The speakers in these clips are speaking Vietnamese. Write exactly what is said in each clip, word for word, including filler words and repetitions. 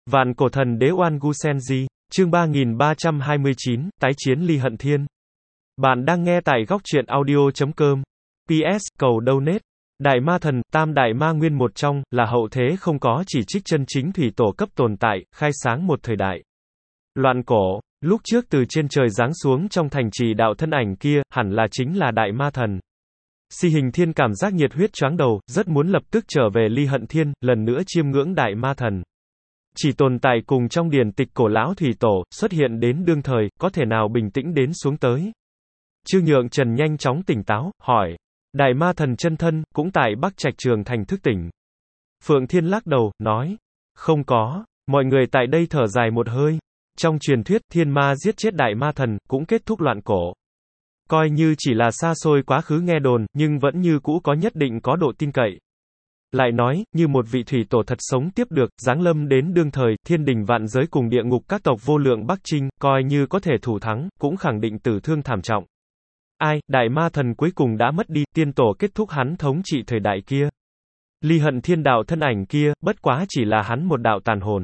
Vạn cổ thần đế Oan Gu Senji, chương ba nghìn ba trăm hai mươi chín, tái chiến Ly Hận Thiên. Bạn đang nghe tại góc truyện audio chấm com. pê ét, cầu donate. Đại ma thần, tam đại ma nguyên một trong, là hậu thế không có chỉ trích chân chính thủy tổ cấp tồn tại, khai sáng một thời đại. Loạn cổ, lúc trước từ trên trời giáng xuống trong thành trì đạo thân ảnh kia, hẳn là chính là đại ma thần. Si Hình Thiên cảm giác nhiệt huyết choáng đầu, rất muốn lập tức trở về Ly Hận Thiên, lần nữa chiêm ngưỡng đại ma thần. Chỉ tồn tại cùng trong điển tịch cổ lão thủy tổ, xuất hiện đến đương thời, có thể nào bình tĩnh đến xuống tới. Trương Nhượng Trần nhanh chóng tỉnh táo, hỏi. Đại ma thần chân thân, cũng tại Bắc Trạch Trường Thành thức tỉnh. Phượng Thiên lắc đầu, nói. Không có, mọi người tại đây thở dài một hơi. Trong truyền thuyết, thiên ma giết chết đại ma thần, cũng kết thúc loạn cổ. Coi như chỉ là xa xôi quá khứ nghe đồn, nhưng vẫn như cũ có nhất định có độ tin cậy. Lại nói, như một vị thủy tổ thật sống tiếp được, giáng lâm đến đương thời, thiên đình vạn giới cùng địa ngục các tộc vô lượng Bắc Trinh, coi như có thể thủ thắng, cũng khẳng định tử thương thảm trọng. Ai, đại ma thần cuối cùng đã mất đi, tiên tổ kết thúc hắn thống trị thời đại kia. Ly Hận Thiên đạo thân ảnh kia, bất quá chỉ là hắn một đạo tàn hồn.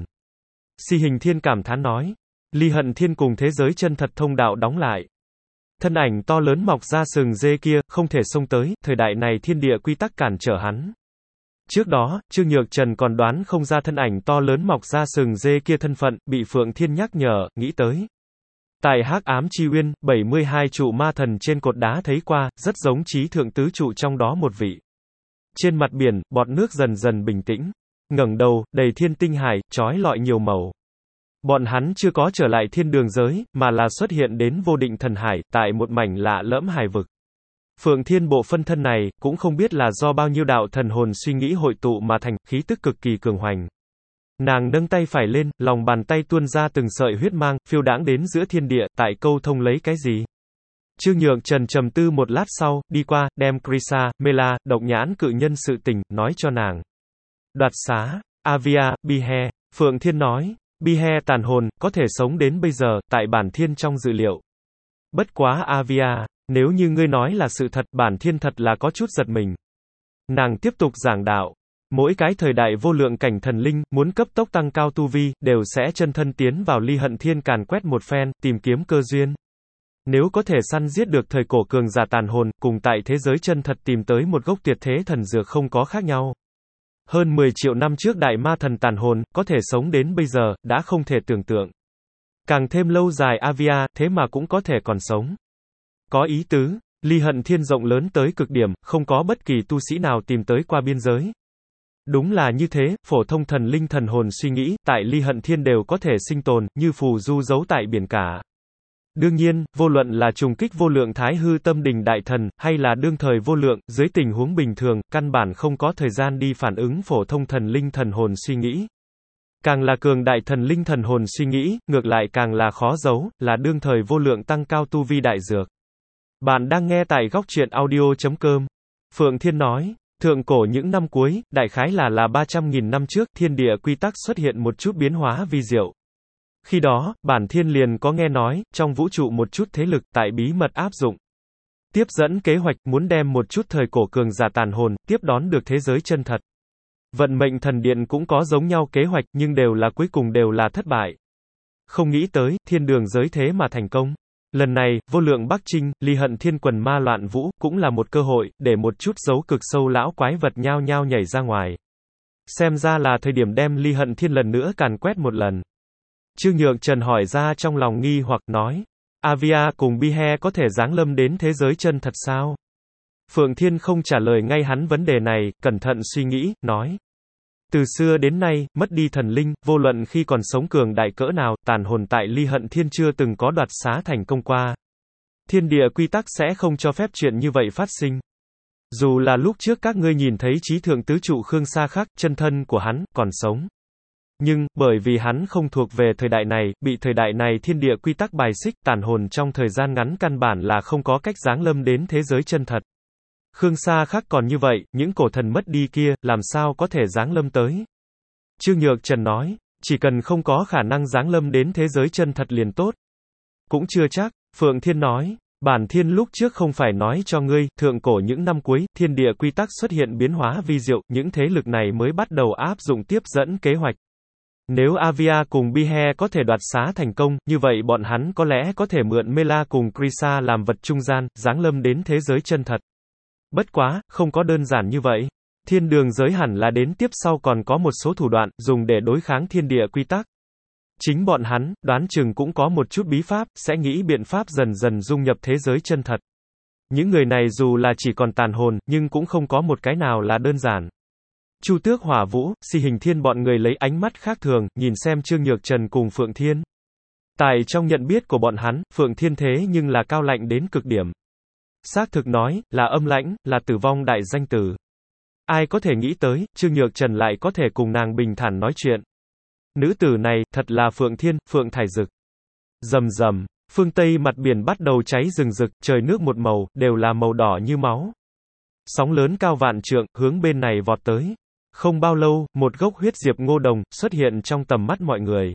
Si Hình Thiên cảm thán nói. Ly Hận Thiên cùng thế giới chân thật thông đạo đóng lại. Thân ảnh to lớn mọc ra sừng dê kia, không thể xông tới, thời đại này thiên địa quy tắc cản trở hắn. Trước đó, Trương Nhược Trần còn đoán không ra thân ảnh to lớn mọc ra sừng dê kia thân phận, bị Phượng Thiên nhắc nhở, nghĩ tới. Tại Hắc Ám Chi Uyên, bảy mươi hai trụ ma thần trên cột đá thấy qua, rất giống chí thượng tứ trụ trong đó một vị. Trên mặt biển, bọt nước dần dần bình tĩnh. Ngẩng đầu, đầy thiên tinh hải, chói lọi nhiều màu. Bọn hắn chưa có trở lại thiên đường giới, mà là xuất hiện đến vô định thần hải, tại một mảnh lạ lẫm hải vực. Phượng Thiên bộ phân thân này, cũng không biết là do bao nhiêu đạo thần hồn suy nghĩ hội tụ mà thành, khí tức cực kỳ cường hoành. Nàng nâng tay phải lên, lòng bàn tay tuôn ra từng sợi huyết mang, phiêu đãng đến giữa thiên địa, tại câu thông lấy cái gì? Trương Nhượng Trần trầm tư một lát sau, đi qua, đem Krisa, Mela, độc nhãn cự nhân sự tình, nói cho nàng. Đoạt xá, Avia, Bihe, Phượng Thiên nói, Bihe tàn hồn, có thể sống đến bây giờ, tại bản thiên trong dự liệu. Bất quá Avia, nếu như ngươi nói là sự thật, bản thiên thật là có chút giật mình. Nàng tiếp tục giảng đạo. Mỗi cái thời đại vô lượng cảnh thần linh, muốn cấp tốc tăng cao tu vi, đều sẽ chân thân tiến vào Ly Hận Thiên càn quét một phen, tìm kiếm cơ duyên. Nếu có thể săn giết được thời cổ cường giả tàn hồn, cùng tại thế giới chân thật tìm tới một gốc tuyệt thế thần dược không có khác nhau. Hơn mười triệu năm trước đại ma thần tàn hồn, có thể sống đến bây giờ, đã không thể tưởng tượng. Càng thêm lâu dài Avia, thế mà cũng có thể còn sống. Có ý tứ, Ly Hận Thiên rộng lớn tới cực điểm, không có bất kỳ tu sĩ nào tìm tới qua biên giới. Đúng là như thế, phổ thông thần linh thần hồn suy nghĩ, tại Ly Hận Thiên đều có thể sinh tồn, như phù du giấu tại biển cả. Đương nhiên, vô luận là trùng kích vô lượng thái hư tâm đình đại thần, hay là đương thời vô lượng, dưới tình huống bình thường, căn bản không có thời gian đi phản ứng phổ thông thần linh thần hồn suy nghĩ. Càng là cường đại thần linh thần hồn suy nghĩ, ngược lại càng là khó giấu, là đương thời vô lượng tăng cao tu vi đại dược. Bạn đang nghe tại góc truyện audio chấm com. Phượng Thiên nói, thượng cổ những năm cuối, đại khái là là ba trăm nghìn năm trước, thiên địa quy tắc xuất hiện một chút biến hóa vi diệu. Khi đó, bản thiên liền có nghe nói, trong vũ trụ một chút thế lực, tại bí mật áp dụng. Tiếp dẫn kế hoạch, muốn đem một chút thời cổ cường giả tàn hồn, tiếp đón được thế giới chân thật. Vận mệnh thần điện cũng có giống nhau kế hoạch, nhưng đều là cuối cùng đều là thất bại. Không nghĩ tới, thiên đường giới thế mà thành công. Lần này, vô lượng Bắc Trinh, Ly Hận Thiên quần ma loạn vũ, cũng là một cơ hội, để một chút dấu cực sâu lão quái vật nhao nhao nhảy ra ngoài. Xem ra là thời điểm đem Ly Hận Thiên lần nữa càn quét một lần. Trương Nhượng Trần hỏi ra trong lòng nghi hoặc nói, Avia cùng Bihe có thể giáng lâm đến thế giới chân thật sao? Phượng Thiên không trả lời ngay hắn vấn đề này, cẩn thận suy nghĩ, nói. Từ xưa đến nay, mất đi thần linh, vô luận khi còn sống cường đại cỡ nào, tàn hồn tại Ly Hận Thiên chưa từng có đoạt xá thành công qua. Thiên địa quy tắc sẽ không cho phép chuyện như vậy phát sinh. Dù là lúc trước các ngươi nhìn thấy chí thượng tứ trụ Khương Sa Khắc, chân thân của hắn, còn sống. Nhưng, bởi vì hắn không thuộc về thời đại này, bị thời đại này thiên địa quy tắc bài xích, tàn hồn trong thời gian ngắn căn bản là không có cách giáng lâm đến thế giới chân thật. Khương Sa Khắc còn như vậy, những cổ thần mất đi kia, làm sao có thể giáng lâm tới? Trương Nhược Trần nói, chỉ cần không có khả năng giáng lâm đến thế giới chân thật liền tốt. Cũng chưa chắc, Phượng Thiên nói, bản thiên lúc trước không phải nói cho ngươi, thượng cổ những năm cuối, thiên địa quy tắc xuất hiện biến hóa vi diệu, những thế lực này mới bắt đầu áp dụng tiếp dẫn kế hoạch. Nếu Avia cùng Bihe có thể đoạt xá thành công, như vậy bọn hắn có lẽ có thể mượn Mela cùng Krisa làm vật trung gian, giáng lâm đến thế giới chân thật. Bất quá, không có đơn giản như vậy. Thiên đường giới hẳn là đến tiếp sau còn có một số thủ đoạn, dùng để đối kháng thiên địa quy tắc. Chính bọn hắn, đoán chừng cũng có một chút bí pháp, sẽ nghĩ biện pháp dần dần dung nhập thế giới chân thật. Những người này dù là chỉ còn tàn hồn, nhưng cũng không có một cái nào là đơn giản. Chu Tước Hỏa Vũ, Si Hình Thiên bọn người lấy ánh mắt khác thường, nhìn xem Trương Nhược Trần cùng Phượng Thiên. Tại trong nhận biết của bọn hắn, Phượng Thiên thế nhưng là cao lạnh đến cực điểm. Xác thực nói, là âm lãnh, là tử vong đại danh từ. Ai có thể nghĩ tới, Trương Nhược Trần lại có thể cùng nàng bình thản nói chuyện. Nữ tử này, thật là Phượng Thiên, Phượng Thải Dực. Rầm rầm, phương Tây mặt biển bắt đầu cháy rừng rực, trời nước một màu, đều là màu đỏ như máu. Sóng lớn cao vạn trượng, hướng bên này vọt tới. Không bao lâu, một gốc huyết diệp ngô đồng, xuất hiện trong tầm mắt mọi người.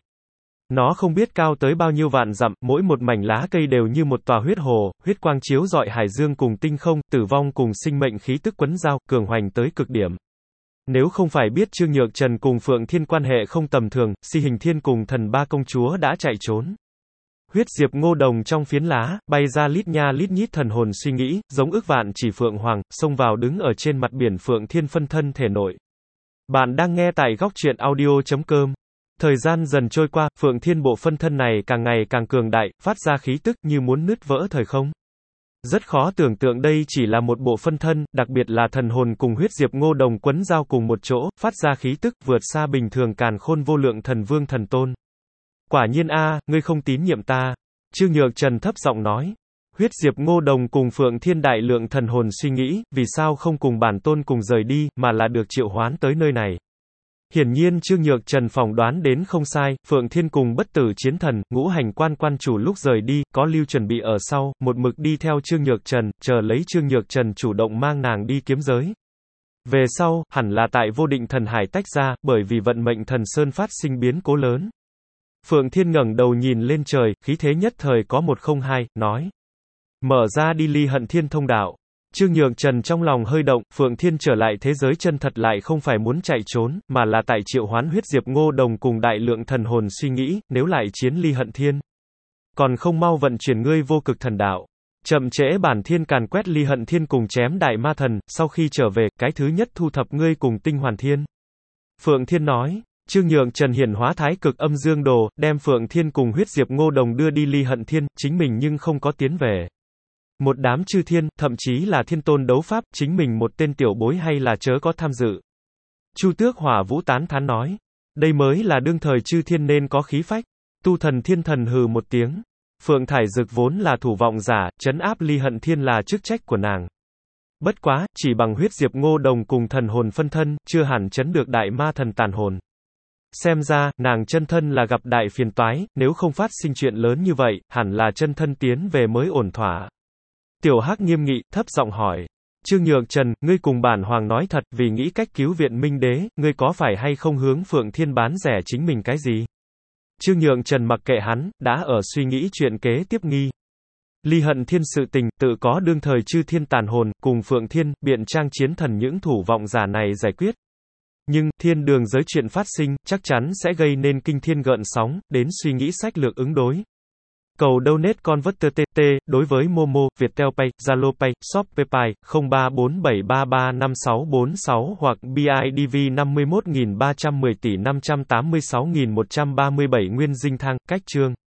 Nó không biết cao tới bao nhiêu vạn dặm, mỗi một mảnh lá cây đều như một tòa huyết hồ, huyết quang chiếu rọi hải dương cùng tinh không, tử vong cùng sinh mệnh khí tức quấn giao, cường hoành tới cực điểm. Nếu không phải biết Trương Nhược Trần cùng Phượng Thiên quan hệ không tầm thường, Si Hình Thiên cùng Thần Ba công chúa đã chạy trốn. Huyết diệp ngô đồng trong phiến lá, bay ra lít nha lít nhít thần hồn suy nghĩ, giống ức vạn chỉ Phượng Hoàng, xông vào đứng ở trên mặt biển Phượng Thiên phân thân thể nội. Bạn đang nghe tại góc truyện audio chấm com. Thời gian dần trôi qua, Phượng Thiên bộ phân thân này càng ngày càng cường đại, phát ra khí tức như muốn nứt vỡ thời không. Rất khó tưởng tượng đây chỉ là một bộ phân thân, đặc biệt là thần hồn cùng huyết diệp ngô đồng quấn giao cùng một chỗ, phát ra khí tức vượt xa bình thường càn khôn vô lượng thần vương thần tôn. Quả nhiên a, ngươi không tín nhiệm ta. Trương Nhược Trần thấp giọng nói. Huyết diệp ngô đồng cùng Phượng Thiên đại lượng thần hồn suy nghĩ, vì sao không cùng bản tôn cùng rời đi, mà là được triệu hoán tới nơi này. Hiển nhiên Trương Nhược Trần phỏng đoán đến không sai, Phượng Thiên cùng bất tử chiến thần, ngũ hành quan quan chủ lúc rời đi, có lưu chuẩn bị ở sau, một mực đi theo Trương Nhược Trần, chờ lấy Trương Nhược Trần chủ động mang nàng đi kiếm giới. Về sau, hẳn là tại vô định thần hải tách ra, bởi vì vận mệnh thần sơn phát sinh biến cố lớn. Phượng Thiên ngẩng đầu nhìn lên trời, khí thế nhất thời có một không hai, nói. Mở ra đi ly hận thiên thông đạo. Trương Nhược Trần trong lòng hơi động, Phượng Thiên trở lại thế giới chân thật lại không phải muốn chạy trốn, mà là tại triệu hoán huyết diệp ngô đồng cùng đại lượng thần hồn suy nghĩ, nếu lại chiến ly hận thiên. Còn không mau vận chuyển ngươi vô cực thần đạo. Chậm trễ bản thiên càn quét ly hận thiên cùng chém đại ma thần, sau khi trở về, cái thứ nhất thu thập ngươi cùng tinh hoàn thiên. Phượng Thiên nói. Trương Nhược Trần hiển hóa thái cực âm dương đồ, đem Phượng Thiên cùng huyết diệp ngô đồng đưa đi ly hận thiên, chính mình nhưng không có tiến về. Một đám chư thiên, thậm chí là thiên tôn đấu pháp, chính mình một tên tiểu bối hay là chớ có tham dự. Chu Tước Hỏa Vũ tán thán nói. Đây mới là đương thời chư thiên nên có khí phách. Tu thần thiên thần hừ một tiếng. Phượng Thải Dực vốn là thủ vọng giả, trấn áp ly hận thiên là chức trách của nàng. Bất quá, chỉ bằng huyết diệp ngô đồng cùng thần hồn phân thân, chưa hẳn trấn được đại ma thần tàn hồn. Xem ra, nàng chân thân là gặp đại phiền toái, nếu không phát sinh chuyện lớn như vậy, hẳn là chân thân tiến về mới ổn thỏa. Tiểu Hắc nghiêm nghị, thấp giọng hỏi. Trương Nhược Trần, ngươi cùng bản hoàng nói thật, vì nghĩ cách cứu viện Minh Đế, ngươi có phải hay không hướng Phượng Thiên bán rẻ chính mình cái gì? Trương Nhược Trần mặc kệ hắn, đã ở suy nghĩ chuyện kế tiếp nghi. Ly hận thiên sự tình, tự có đương thời chư thiên tàn hồn, cùng Phượng Thiên, biện trang chiến thần những thủ vọng giả này giải quyết. Nhưng, thiên đường giới chuyện phát sinh, chắc chắn sẽ gây nên kinh thiên gợn sóng, đến suy nghĩ sách lược ứng đối. Cầu donate converter tê tê, đối với Momo, Viettel Pay, Zalo Pay, Shopee Pay, không ba bốn bảy ba ba năm sáu bốn sáu hoặc bê i đê vê năm mươi mốt nghìn ba trăm mười tỷ năm trăm tám mươi sáu nghìn một trăm ba mươi bảy Nguyên Dinh Thang, cách chương.